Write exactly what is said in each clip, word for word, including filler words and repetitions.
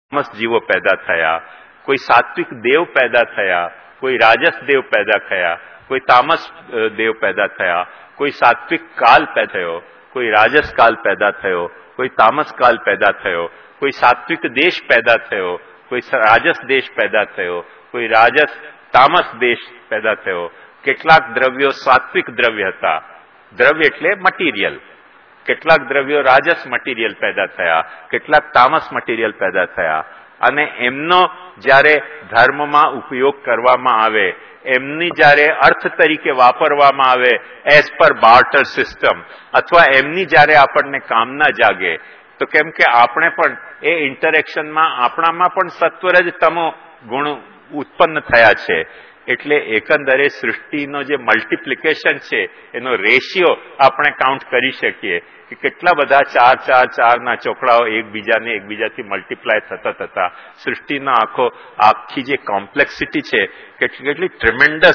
તામસ જીવો પેદા થયા, કોઈ સાત્વિક દેવ પેદા થયા, કોઈ રાજસ દેવ પેદા થયા, કોઈ તામસ દેવ પેદા થયા, કોઈ સાત્વિક કાલ પેદા થયો, કોઈ રાજસ કાલ પેદા થયો, કોઈ તામસ કાલ પેદા થયો, કોઈ સાત્વિક દેશ પેદા થયો, કોઈ રાજસ દેશ પેદા થયો, કોઈ રાજસ તામસ દેશ પેદા થયો. કેટલાક દ્રવ્યો સાત્વિક દ્રવ્ય હતા, દ્રવ્ય એટલે મટીરિયલ. કેટલાક દ્રવ્યો રાજસ મટીરિયલ પેદા થયા, કેટલાક તામસ મટીરિયલ પેદા થયા. અને એમનો જ્યારે ધર્મમાં ઉપયોગ કરવામાં આવે, એમની જ્યારે અર્થ તરીકે વાપરવામાં આવે એઝ પર બાર્ટર સિસ્ટમ, અથવા એમની જ્યારે આપણને કામના જાગે, તો કેમ કે આપણે પણ એ ઇન્ટરેક્શનમાં આપણામાં પણ સત્વર જ તમો ગુણ ઉત્પન્ન થયા છે. એટલે એકંદરે સૃષ્ટિનો જે મલ્ટિપ્લિકેશન છે એનો રેશિયો આપણે કાઉન્ટ કરી શકીએ કે કેટલા બધા ચાર ચાર ચારના ચોકડાઓ એકબીજાને એકબીજાથી મલ્ટીપ્લાય થતા થતા સૃષ્ટિનો આખો આખી જે કોમ્પ્લેક્સિટી છે કેટલી કેટલી ટ્રેમેન્ડસ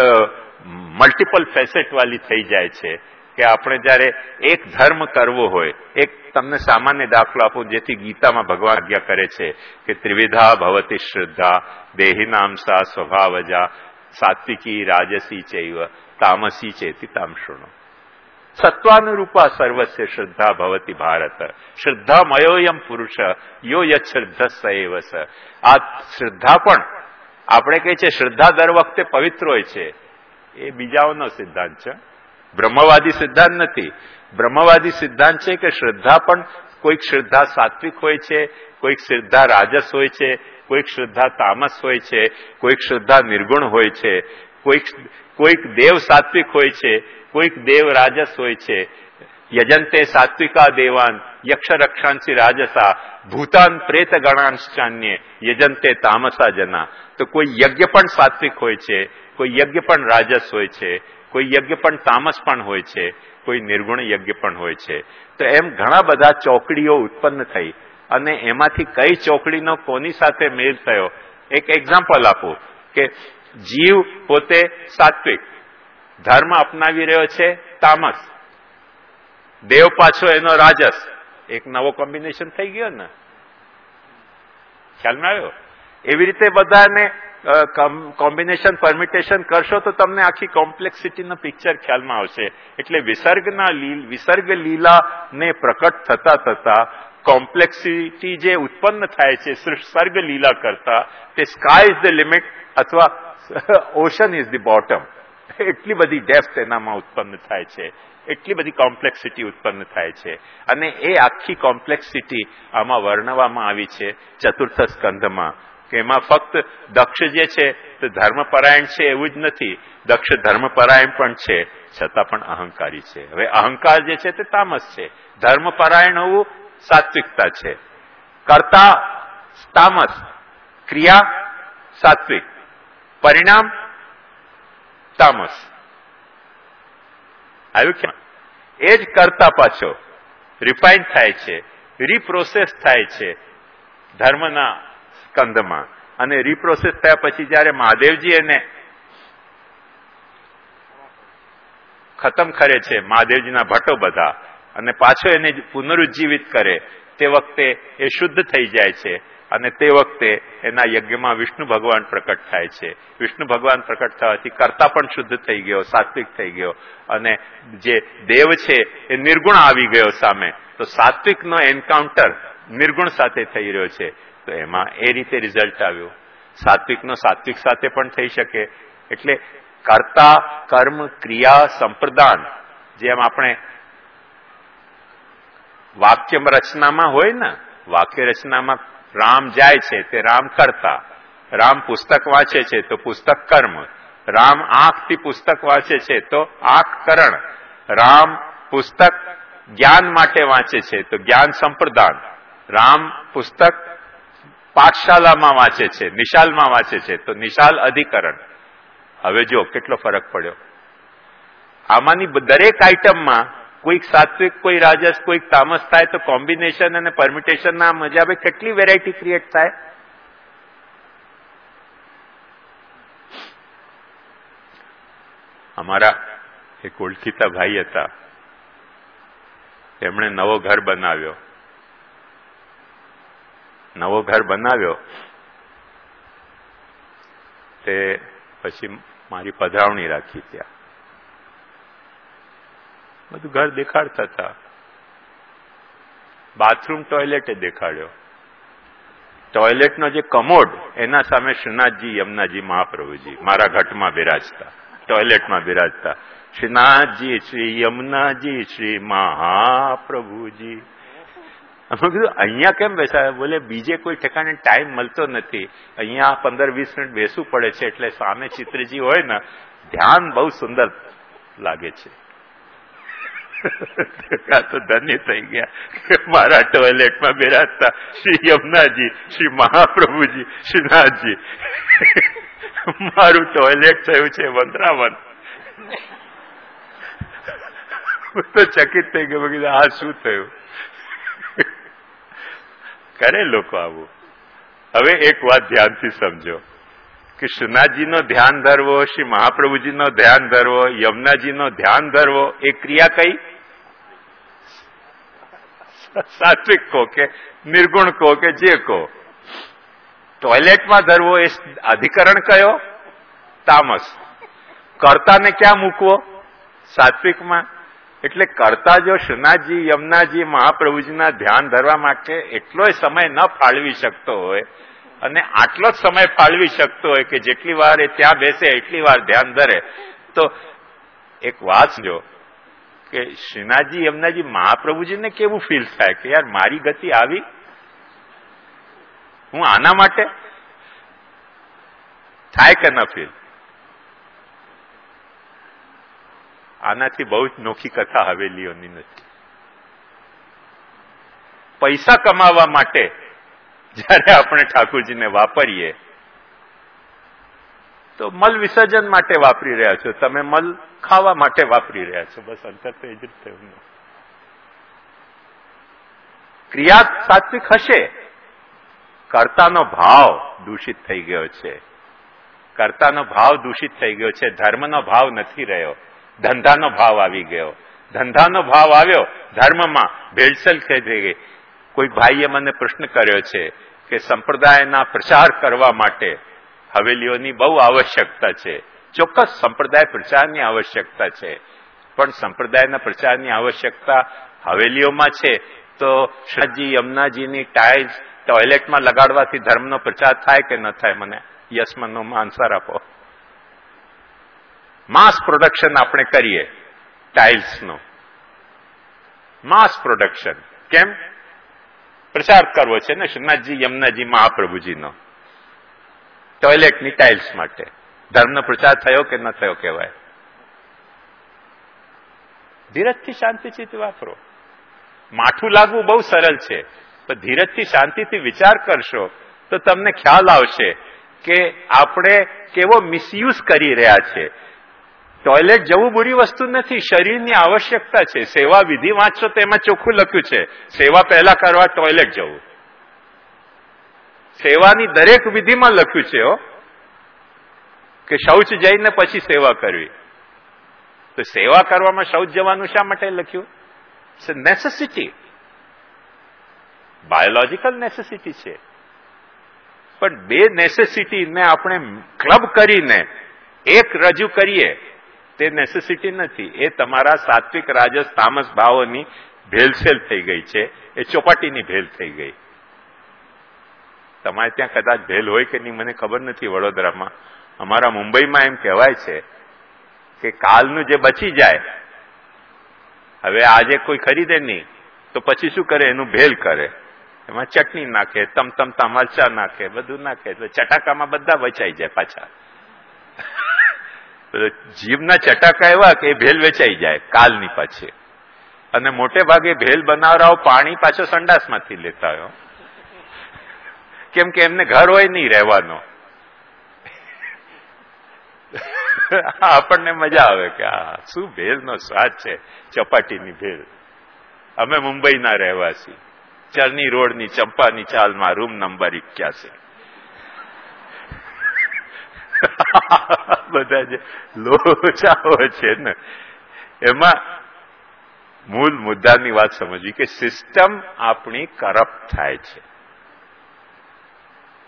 મલ્ટિપલ ફેસેટ વાળી થઈ જાય છે કે આપણે જયારે એક ધર્મ કરવો હોય, એક તમને સામાન્ય દાખલો આપું જેથી ગીતામાં ભગવાન આજ્ઞા કરે છે કે ત્રિવિધા ભવતી શ્રદ્ધા દેહિનામ સા સ્વભાવજા સાત્વિકી રાજસી ચૈવ તામસી ચેતિ તામશુણો. સત્વાનુરૂપા સર્વસ્ય શ્રદ્ધા ભવતી ભારત શ્રદ્ધામયોયમ પુરુષ યો યત શ્રદ્ધા સએવ સ. આ શ્રદ્ધા પણ આપણે કહીએ છીએ શ્રદ્ધા દર વખતે પવિત્ર હોય છે, એ બીજાઓનો સિદ્ધાંત છે, બ્રહ્મવાદી સિદ્ધાંત નથી. બ્રહ્મવાદી સિદ્ધાંત છે કે શ્રદ્ધા પણ કોઈક શ્રદ્ધા સાત્વિક હોય છે, કોઈક શ્રદ્ધા રાજસ હોય છે, કોઈક શ્રદ્ધા તામસ હોય છે, કોઈક શ્રદ્ધા નિર્ગુણ હોય છે, કોઈક કોઈક દેવ સાત્વિક હોય છે, કોઈક દેવ રાજસ હોય છે. યજંતે સાત્વિકા દેવાન યક્ષ રક્ષાંસી રાજસા ભૂતાન પ્રેત ગણાંશ્ચાન્ય યજંતે તામસા જના. તો કોઈ યજ્ઞ પણ સાત્વિક હોય છે, કોઈ યજ્ઞ પણ રાજસ હોય છે, કોઈ યજ્ઞ પણ તામસ પણ હોય છે, કોઈ નિર્ગુણ યજ્ઞ પણ હોય છે. તો એમ ઘણા બધા ચોકડીઓ ઉત્પન્ન થઈ અને એમાંથી કઈ ચોકડીનો કોની સાથે મેળ થયો. એક એક્ઝામ્પલ આપું કે જીવ પોતે સાત્વિક ધર્મ અપનાવી રહ્યો છે, તામસ, દેવ પાછો એનો રાજસ, એક નવો કોમ્બિનેશન થઈ ગયો ને, ખ્યાલમાં આવ્યો? એવી રીતે બધાને કોમ્બિનેશન પરમિટેશન કરશો તો તમને આખી કોમ્પ્લેક્સિટીનો પિક્ચર ખ્યાલમાં આવશે. એટલે વિસર્ગના વિસર્ગ લીલાને પ્રકટ થતા થતા કોમ્પ્લેક્સિટી જે ઉત્પન્ન થાય છે સર્ગ લીલા કરતા, તે સ્કાય ઇઝ ધ લિમિટ અથવા ઓશન ઇઝ ધ બોટમ. એટલી બધી ડેપ્થ એનામાં ઉત્પન્ન થાય છે, એટલી બધી કોમ્પ્લેક્સિટી ઉત્પન્ન થાય છે. અને એ આખી કોમ્પ્લેક્સિટી આમાં વર્ણવવામાં આવી છે ચતુર્થ સ્કંધમાં, કે એમાં ફક્ત દક્ષ જે છે તે ધર્મપરાયણ છે એવું જ નથી, દક્ષ ધર્મપરાયણ પણ છે છતાં પણ અહંકારી છે. હવે અહંકાર જે છે તે તામસ છે, ધર્મપરાયણ હોવું સાત્વિકતા છે. કર્તા તામસ, ક્રિયા સાત્વિક, પરિણામ તામસ. આવ્યું ક્યાં? એ જ કરતા પાછો રિફાઇન થાય છે, રીપ્રોસેસ થાય છે ધર્મના સ્કંદમાં. અને રીપ્રોસેસ થયા પછી જયારે મહાદેવજી એને ખતમ કરે છે, મહાદેવજીના ભટ્ટો બધા, અને પાછો એને પુનરુજ્જીવિત કરે, તે વખતે એ શુદ્ધ થઈ જાય છે. અને તે વખતે એના યજ્ઞમાં વિષ્ણુ ભગવાન પ્રકટ થાય છે. વિષ્ણુ ભગવાન પ્રકટ થવાથી કર્તા પણ શુદ્ધ થઈ ગયો, સાત્વિક થઈ ગયો, અને જે દેવ છે એ નિર્ગુણ આવી ગયો સામે. તો સાત્વિકનો એન્કાઉન્ટર નિર્ગુણ સાથે થઈ રહ્યો છે. તો એમાં એ રીતે રિઝલ્ટ આવ્યું. સાત્વિકનો સાત્વિક સાથે પણ થઈ શકે. એટલે કર્તા કર્મ ક્રિયા સંપ્રદાન, જેમ આપણે વાક્ય રચનામાં હોય ને, વાક્ય રચનામાં રામ જાય છે તે રામ કરતા, રામ પુસ્તક વાંચે છે તો પુસ્તક કર્મ, રામ આંખથી પુસ્તક વાંચે છે તો આંખ કરણ, રામ પુસ્તક જ્ઞાન માટે વાંચે છે તો જ્ઞાન સંપ્રદાન, રામ પુસ્તક પાઠશાલામાં વાંચે છે, નિશાલમાં વાંચે છે તો નિશાલ અધિકરણ. હવે જો કેટલો ફરક પડ્યો. આમાંની દરેક આઈટમમાં કોઈક સાત્વિક, કોઈ રાજસ, કોઈક તામસ થાય તો કોમ્બિનેશન અને પરમ્યુટેશન ના મજાબે કેટલી વેરાયટી ક્રિએટ થાય. અમારા એક ઓળખીતા ભાઈ હતા, એમણે નવો ઘર બનાવ્યો. નવો ઘર બનાવ્યો તે પછી મારી પધરાવણી રાખી ત્યાં. બધું ઘર દેખાડતા હતા. Bathroom toilet દેખાડ્યો. ટોયલેટનો જે કમોડ એના સામે શ્રીનાથજી યમુનાજી મહાપ્રભુજી મારા ઘટમાં બિરાજતા, ટોયલેટમાં બિરાજતા. શ્રીનાથજી, શ્રી યમુનાજી, શ્રી મહાપ્રભુજી. અમે કીધું અહીંયા કેમ બેસાય? બોલે બીજે કોઈ ઠેકાણે ટાઈમ મળતો નથી, અહીંયા પંદર વીસ મિનિટ બેસવું પડે છે, એટલે સામે ચિત્રજી હોય ને ધ્યાન બહુ સુંદર લાગે છે. તો ધન્ય થઈ ગયા કે મારા ટોયલેટમાં બિરાજતા શ્રી યમુનાજી, શ્રી મહાપ્રભુજી, શ્રીનાથજી. મારું ટોયલેટ થયું છે વંદરાવન. તો ચકિત થઈ ગયો, કીધું આ શું થયું? કરે લોકો આવું. હવે એક વાત ધ્યાનથી સમજો કે શ્રીનાથજીનો ધ્યાન ધરવો, શ્રી મહાપ્રભુજીનો ધ્યાન ધરવો, યમુનાજીનો ધ્યાન ધરવો, એ ક્રિયા કઈ? સાત્વિક કહો કે નિર્ગુણ કહો કે જે કહો. ટોયલેટમાં ધરવો એ અધિકરણ કયો? તામસ. કર્તાને ક્યાં મૂકવો? સાત્વિકમાં. એટલે કરતા જો શ્રીનાથજી, યમુનાજી, મહાપ્રભુજીના ધ્યાન ધરવા માટે એટલો સમય ન ફાળવી શકતો હોય અને આટલો જ સમય ફાળવી શકતો હોય કે જેટલી વાર એ ત્યાં બેસે એટલી વાર ધ્યાન ધરે, તો એક વાત જો કે શ્રીનાથજી, યમુનાજી, મહાપ્રભુજીને કેવું ફીલ થાય કે યાર મારી ગતિ આવી, હું આના માટે થાય કે ન ફીલ? આનાથી બહુ જ નોખી કથા હવેલીઓની નથી. પૈસા કમાવા માટે જયારે આપણે ઠાકોરજીને વાપરીએ તો મલ વિસર્જન માટે વાપરી રહ્યા છો, તમે મલ ખાવા માટે વાપરી રહ્યા છો. બસ અંતર તો એ જ થયું. ક્રિયા સાત્વિક હશે, કર્તાનો ભાવ દૂષિત થઈ ગયો છે. કર્તાનો ભાવ દૂષિત થઈ ગયો છે. ધર્મનો ભાવ નથી રહ્યો, ધંધાનો ભાવ આવી ગયો. ધંધાનો ભાવ આવ્યો, ધર્મમાં ભેળસેળ થઈ ગઈ. કોઈ ભાઈએ મને પ્રશ્ન કર્યો છે કે સંપ્રદાયના પ્રચાર કરવા માટે હવેલીઓની બહુ આવશ્યકતા છે. ચોક્કસ સંપ્રદાય પ્રચારની આવશ્યકતા છે, પણ સંપ્રદાયના પ્રચારની આવશ્યકતા હવેલીઓમાં છે તો શ્રીનાથજી, યમુનાજીની ટાઇલ્સ ટોયલેટમાં લગાડવાથી ધર્મનો પ્રચાર થાય કે ન થાય? મને યસમનો આન્સર આપો. માસ પ્રોડક્શન આપણે કરીએ ટાઇલ્સનો, માસ પ્રોડક્શન. કેમ? પ્રચાર કરવો છે ને શ્રીનાથજી, યમુનાજી, મહાપ્રભુજીનો ટોયલેટની ટાઇલ્સ માટે. ધર્મનો પ્રચાર થયો કે ન થયો કહેવાય? ધીરજથી શાંતિથી વાપરો. માઠું લાગવું બહુ સરળ છે, પણ ધીરજથી શાંતિથી વિચાર કરશો તો તમને ખ્યાલ આવશે કે આપણે કેવો મિસયુઝ કરી રહ્યા છે. ટોયલેટ જવું બુરી વસ્તુ નથી, શરીરની આવશ્યકતા છે. સેવા વિધિ વાંચશો તો એમાં ચોખ્ખું લખ્યું છે સેવા પહેલા કરવા ટોયલેટ જવું. સેવાની દરેક વિધિમાં લખ્યું છે હો કે શૌચ જઈને પછી સેવા કરવી. તો સેવા કરવામાં શૌચ જવાનું શા માટે લખ્યું? It's a necessity, biological necessity છે. પણ બે નેસેસિટીને આપણે ક્લબ કરીને એક રજૂ કરીએ તે નેસેસિટી નથી. એ તમારા સાત્વિક, રાજસ, તામસ ભાવોની ભેલસેલ થઈ ગઈ છે. એ ચોપાટીની ભેલ થઈ ગઈ. તમારે ત્યાં કદાચ ભેલ હોય કે નહીં મને ખબર નથી. વડોદરામાં, અમારા મુંબઈમાં એમ કહેવાય છે કે કાલનું જે બચી જાય, હવે આજે કોઈ ખરીદે નહીં તો પછી શું કરે? એનું ભેલ કરે. એમાં ચટણી નાખે, તમતમતા મરચા નાખે, બધું નાખે, એટલે ચટાકામાં બધા વચાઈ જાય પાછા. જીભના ચટાકા એવા કે ભેલ વેચાઈ જાય કાલની પાછી. અને મોટે ભાગે ભેલ બનાવરાઓ પાણી પાછો સંડાસમાંથી લેતા હોય, કેમ કે એમને ઘર હોય નહીં રહેવાનો. આપણને મજા આવે કે આ શું ભેલનો સ્વાદ છે, ચપાટીની ભેલ. અમે મુંબઈના રહેવાસી, ચરની રોડની ચંપાની ચાલમાં રૂમ નંબર ઇક્યાસી. બધા જે લોચાઓ છે ને એમાં મૂળ મુદ્દાની વાત સમજવી કે સિસ્ટમ આપણી કરપ્ટ થાય છે.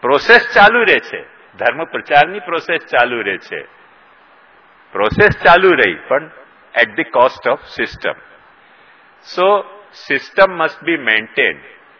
પ્રોસેસ ચાલુ રહે છે, ધર્મ પ્રચારની પ્રોસેસ ચાલુ રહે છે, પ્રોસેસ ચાલુ રહી, પણ at the cost of system. So system must be maintained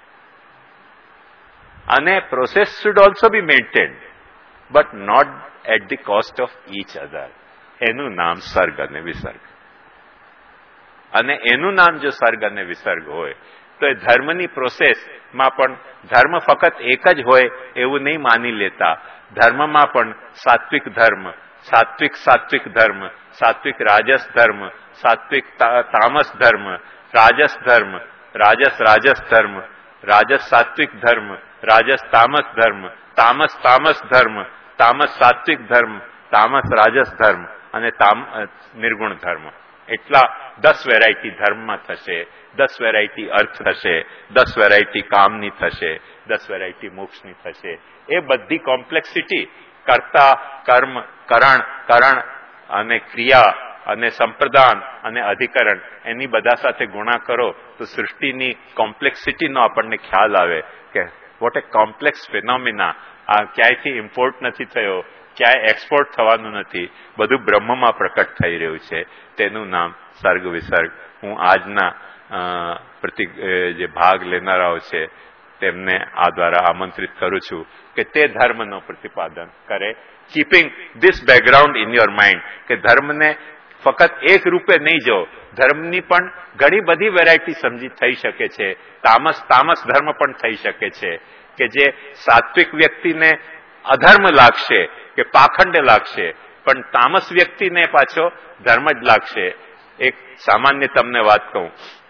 અને process should also be maintained, but not at the cost of each other. એનું નામ સર્ગ અને વિસર્ગ. અને એનું નામ જો સર્ગ અને વિસર્ગ હોય તો એ ધર્મની પ્રોસેસમાં પણ ધર્મ ફક્ત એક જ હોય એવું નહીં માની લેતા. ધર્મમાં પણ સાત્વિક ધર્મ, સાત્વિક સાત્વિક ધર્મ, સાત્વિક રાજસ ધર્મ, સાત્વિક તામસ ધર્મ, રાજસ ધર્મ, રાજસ રાજસ ધર્મ, રાજસ સાત્વિક ધર્મ, રાજસ તામસ ધર્મ, તામસ તામસ ધર્મ, તામસ સાત્વિક ધર્મ, તામસ રાજસ ધર્મ અને તામ નિર્ગુણ ધર્મ. એટલા દસ વેરાયટી ધર્મમાં થશે, દસ વેરાયટી અર્થ થશે, દસ વેરાયટી કામની થશે, દસ વેરાયટી મોક્ષની થશે. એ બધી કોમ્પ્લેક્સિટી કર્તા, કર્મ, કરણ, કરણ અને ક્રિયા અને સંપ્રદાન અને અધિકરણ એની બધા સાથે ગુણા કરો તો સૃષ્ટિની કોમ્પ્લેક્સિટીનો આપણને ખ્યાલ આવે કે વોટ એ કોમ્પ્લેક્સ ફિનોમિના. આ ક્યાંયથી ઇમ્પોર્ટ નથી થયો, ક્યાંય એક્સપોર્ટ થવાનું નથી, બધું બ્રહ્મમાં પ્રકટ થઈ રહ્યું છે. તેનું નામ સર્ગ વિસર્ગ. હું આજના પ્રતિ જે ભાગ લેનારાઓ છે તેમને આ દ્વારા આમંત્રિત કરું છું કે તે ધર્મનો પ્રતિપાદન કરે, keeping this background in your mind, કે ધર્મને ફક્ત એક રૂપે નહીં જો, ધર્મની પણ ઘણી બધી વેરાયટી સમજી થઈ શકે છે. તામસ તામસ ધર્મ પણ થઈ શકે છે કે જે સાત્વિક વ્યક્તિને અધર્મ લાગશે કે પાખંડ લાગશે, પણ તામસ વ્યક્તિને પાછો ધર્મ જ લાગશે. એક સામાન્ય તમને વાત કહું,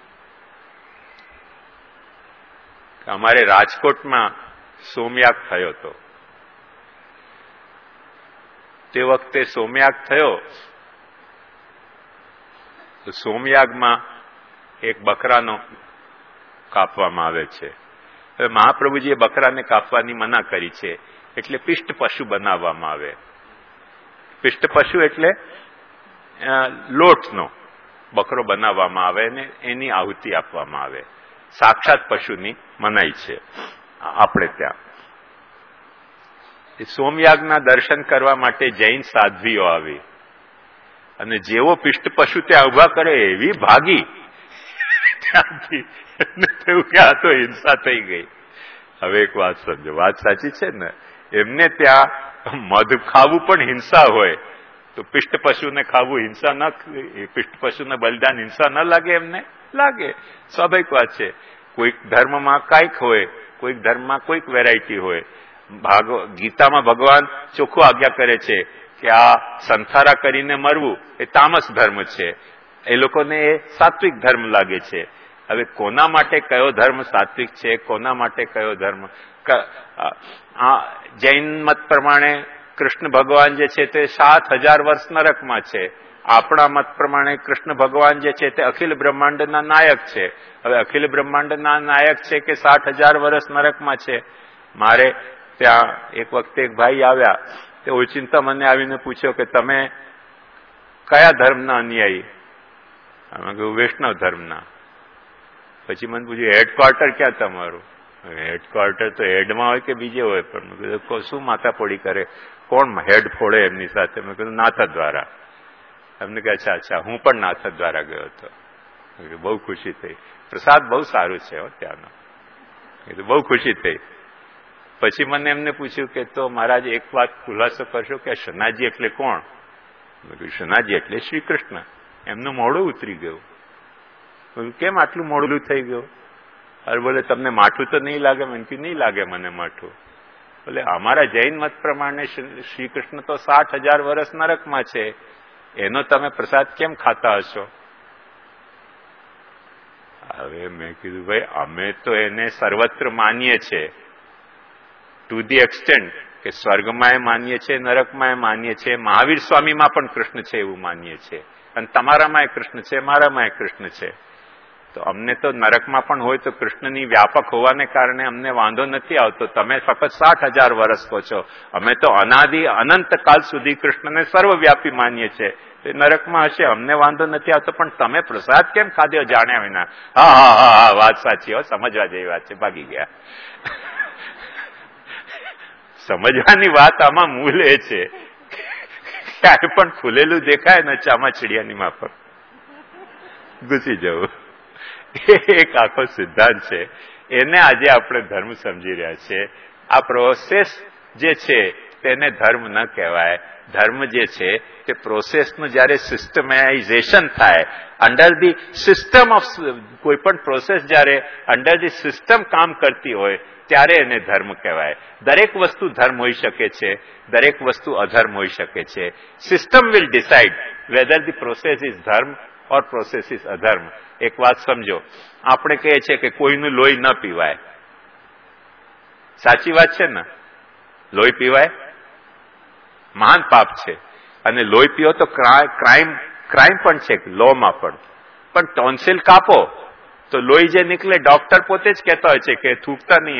અમારે રાજકોટમાં સોમયાગ થયો હતો. તે વખતે સોમયાગ થયો તો સોમયાગમાં એક બકરાનો કાપવામાં આવે છે. હવે મહાપ્રભુજીએ બકરાને કાપવાની મના કરી છે, એટલે પિષ્ટ પશુ બનાવવામાં આવે. પિષ્ટ પશુ એટલે લોટનો બકરો બનાવવામાં આવે અને એની આહુતિ આપવામાં આવે. સાક્ષાત પશુની મનાઈ છે આપણે ત્યાં. સોમયાગના દર્શન કરવા માટે જૈન સાધ્વીઓ આવી અને જેવો પિષ્ટ પશુ ત્યાં ઉભા કરે એવી ભાગી, ત્યાંથી એમને થયું કે આ તો હિંસા થઈ ગઈ. હવે એક વાત સમજો, વાત સાચી છે ને. એમને ત્યાં મધ ખાવું પણ હિંસા હોય તો પિષ્ટ પશુને ખાવું હિંસા ન, પિષ્ટ પશુને બલિદાન હિંસા ન લાગે? એમને લાગે. સ્વાભાવિક વાત છે. કોઈક ધર્મમાં કાંઈક હોય, કોઈક ધર્મમાં કોઈક વેરાયટી હોય. ભાગ ગીતામાં ભગવાન ચોખ્ખું આજ્ઞા કરે છે કે આ સંથારા કરીને મરવું એ તામસ ધર્મ છે, એ લોકોને એ સાત્વિક ધર્મ લાગે છે. હવે કોના માટે કયો ધર્મ સાત્વિક છે, કોના માટે કયો ધર્મ? જૈન મત પ્રમાણે કૃષ્ણ ભગવાન જે છે તે સાત હજાર વર્ષ નરકમાં છે. આપણા મત પ્રમાણે કૃષ્ણ ભગવાન જે છે તે અખિલ બ્રહ્માંડના નાયક છે. હવે અખિલ બ્રહ્માંડના નાયક છે કે સાઠ હજાર વર્ષ નરકમાં છે? મારે ત્યાં એક વખતે એક ભાઈ આવ્યા, તે ઓચિંતા મને આવીને પૂછ્યો કે તમે કયા ધર્મના અનુયાયી? અમે કહ્યું વૈષ્ણવ ધર્મના. પછી મને પૂછ્યું હેડક્વાર્ટર ક્યાં તમારું? હેડક્વાર્ટર તો હેડમાં હોય કે બીજે હોય, પણ મેં કીધું શું માથાપોડી કરે, કોણ હેડ ફોડે એમની સાથે? મેં કીધું નાથા દ્વારા. એમને કહે અચ્છા અચ્છા હું પણ નાથા દ્વારા ગયો હતો. બહુ ખુશી થઈ. પ્રસાદ બહુ સારું છે ત્યાંનો. કીધું બહુ ખુશી થઈ. પછી મને એમને પૂછ્યું કે તો મહારાજ એક વાત ખુલાસો કરશો કે શનાજી એટલે કોણ? મેં કીધું શનાજી એટલે શ્રી કૃષ્ણ. એમનું મોઢું ઉતરી ગયું. કેમ આટલું મોડું થઈ ગયું? અરે બોલે તમને માઠું તો નહીં લાગે? મને કે નહીં લાગે મને માઠું. બોલે અમારા જૈન મત પ્રમાણે શ્રી કૃષ્ણ તો સાઠ હજાર વર્ષ નરકમાં છે, એનો તમે પ્રસાદ કેમ ખાતા હશો? હવે મેં કીધું ભાઈ અમે તો એને સર્વત્ર માનીએ છીએ, ટુ ધી એક્સટેન્ટ કે સ્વર્ગમાં માનીએ છીએ, નરકમાં માનીએ છીએ, મહાવીર સ્વામીમાં પણ કૃષ્ણ છે એવું માનીએ છીએ, અને તમારામાં કૃષ્ણ છે, મારામાં કૃષ્ણ છે. તો અમને તો નરકમાં પણ હોય તો કૃષ્ણની વ્યાપક હોવાને કારણે અમને વાંધો નથી આવતો. તમે ફક્ત સાઠ હજાર વર્ષ કહો છો, અમે તો અનાદિ અનંત કાળ સુધી કૃષ્ણને સર્વવ્યાપી માનીએ છીએ. નરકમાં હશે અમને વાંધો નથી આવતો, પણ તમે પ્રસાદ કેમ ખાધ્યો જાણ્યા વિના? હા હા હા હા વાત સાચી હો, સમજવા જેવી વાત છે. ભાગી ગયા. સમજવાની વાત આમાં મૂળ એ છે ક્યારે પણ ખુલેલું દેખાય ને ચામાચીડિયાની માફક ઘૂસી જવું. એક આખો સિદ્ધાંત છે, એને આજે આપણે ધર્મ સમજી રહ્યા છીએ. આ પ્રોસેસ જે છે તેને ધર્મ ન કહેવાય. ધર્મ જે છે તે પ્રોસેસનું જયારે સિસ્ટમાઇઝેશન થાય, અંડર ધી સિસ્ટમ ઓફ કોઈ પણ પ્રોસેસ જયારે અંડર ધી સિસ્ટમ કામ કરતી હોય ત્યારે એને ધર્મ કહેવાય. દરેક વસ્તુ ધર્મ હોઈ શકે છે, દરેક વસ્તુ અધર્મ હોઈ શકે છે. System will decide whether the process is dharma or process is અધર્મ. એક વાત સમજો, આપણે કહીએ છીએ કે કોઈનું લોહી ન પીવાય. સાચી વાત છે ને? લોહી પીવાય મહાન પાપ છે, અને લોહી પીવો તો ક્રાઇમ ક્રાઇમ પણ છે લોમાં પણ. પણ ટોન્સિલ કાપો તો લોહી જે નીકળે, ડોક્ટર પોતે જ કહેતા હોય છે કે થૂકતા નહીં